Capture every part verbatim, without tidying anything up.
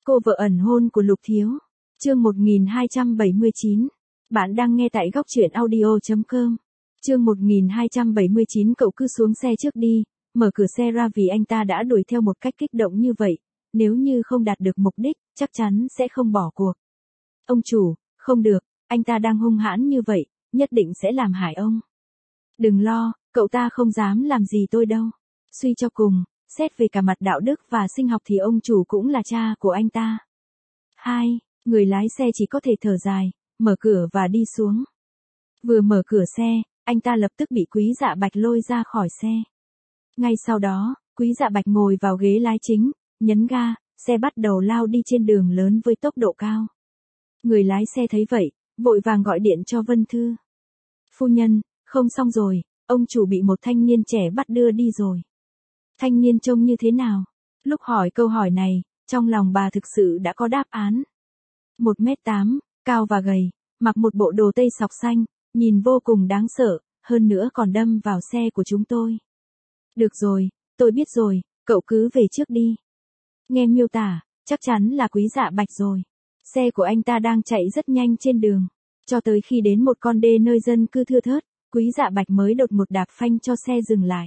cô vợ ẩn hôn của Lục Thiếu. Chương một nghìn hai trăm bảy mươi chín. Bạn đang nghe tại góc truyện audio chấm com. Chương một nghìn hai trăm bảy mươi chín. Cậu cứ xuống xe trước đi, mở cửa xe ra vì anh ta đã đuổi theo một cách kích động như vậy. Nếu như không đạt được mục đích, chắc chắn sẽ không bỏ cuộc. Ông chủ, không được, anh ta đang hung hãn như vậy, nhất định sẽ làm hại ông. Đừng lo, cậu ta không dám làm gì tôi đâu. Suy cho cùng, xét về cả mặt đạo đức và sinh học thì ông chủ cũng là cha của anh ta. Hai, người lái xe chỉ có thể thở dài, mở cửa và đi xuống. Vừa mở cửa xe, anh ta lập tức bị Quý Dạ Bạch lôi ra khỏi xe. Ngay sau đó, Quý Dạ Bạch ngồi vào ghế lái chính, nhấn ga, xe bắt đầu lao đi trên đường lớn với tốc độ cao. Người lái xe thấy vậy, vội vàng gọi điện cho Vân Thư. Phu nhân, không xong rồi, ông chủ bị một thanh niên trẻ bắt đưa đi rồi. Thanh niên trông như thế nào? Lúc hỏi câu hỏi này, trong lòng bà thực sự đã có đáp án. một mét tám, cao và gầy, mặc một bộ đồ tây sọc xanh, nhìn vô cùng đáng sợ, hơn nữa còn đâm vào xe của chúng tôi. Được rồi, tôi biết rồi, cậu cứ về trước đi. Nghe miêu tả, chắc chắn là Quý Dạ Bạch rồi. Xe của anh ta đang chạy rất nhanh trên đường, cho tới khi đến một con đê nơi dân cư thưa thớt, Quý Dạ Bạch mới đột một đạp phanh cho xe dừng lại.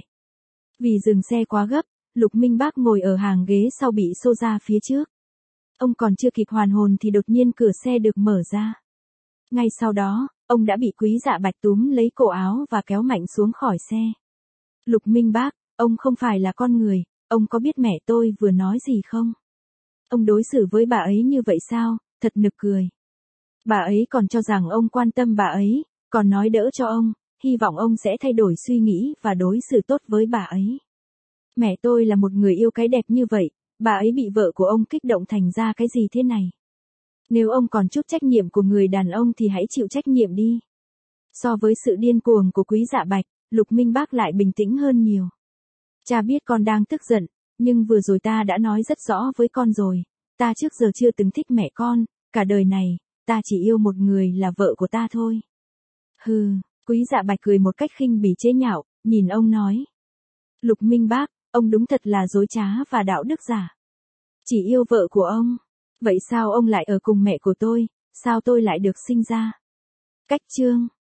Vì dừng xe quá gấp, Lục Minh Bác ngồi ở hàng ghế sau bị xô ra phía trước. Ông còn chưa kịp hoàn hồn thì đột nhiên cửa xe được mở ra. Ngay sau đó, ông đã bị Quý Dạ Bạch túm lấy cổ áo và kéo mạnh xuống khỏi xe. Lục Minh Bác, ông không phải là con người, ông có biết mẹ tôi vừa nói gì không? Ông đối xử với bà ấy như vậy sao, thật nực cười. Bà ấy còn cho rằng ông quan tâm bà ấy, còn nói đỡ cho ông, hy vọng ông sẽ thay đổi suy nghĩ và đối xử tốt với bà ấy. Mẹ tôi là một người yêu cái đẹp như vậy, bà ấy bị vợ của ông kích động thành ra cái gì thế này? Nếu ông còn chút trách nhiệm của người đàn ông thì hãy chịu trách nhiệm đi. So với sự điên cuồng của Quý Dạ Bạch, Lục Minh Bác lại bình tĩnh hơn nhiều. Cha biết con đang tức giận, nhưng vừa rồi ta đã nói rất rõ với con rồi, ta trước giờ chưa từng thích mẹ con, cả đời này, ta chỉ yêu một người là vợ của ta thôi. Hừ, Quý Dạ Bạch cười một cách khinh bỉ chế nhạo, nhìn ông nói. Lục Minh Bác, ông đúng thật là dối trá và đạo đức giả. Chỉ yêu vợ của ông. Vậy sao ông lại ở cùng mẹ của tôi, sao tôi lại được sinh ra? Cách chương.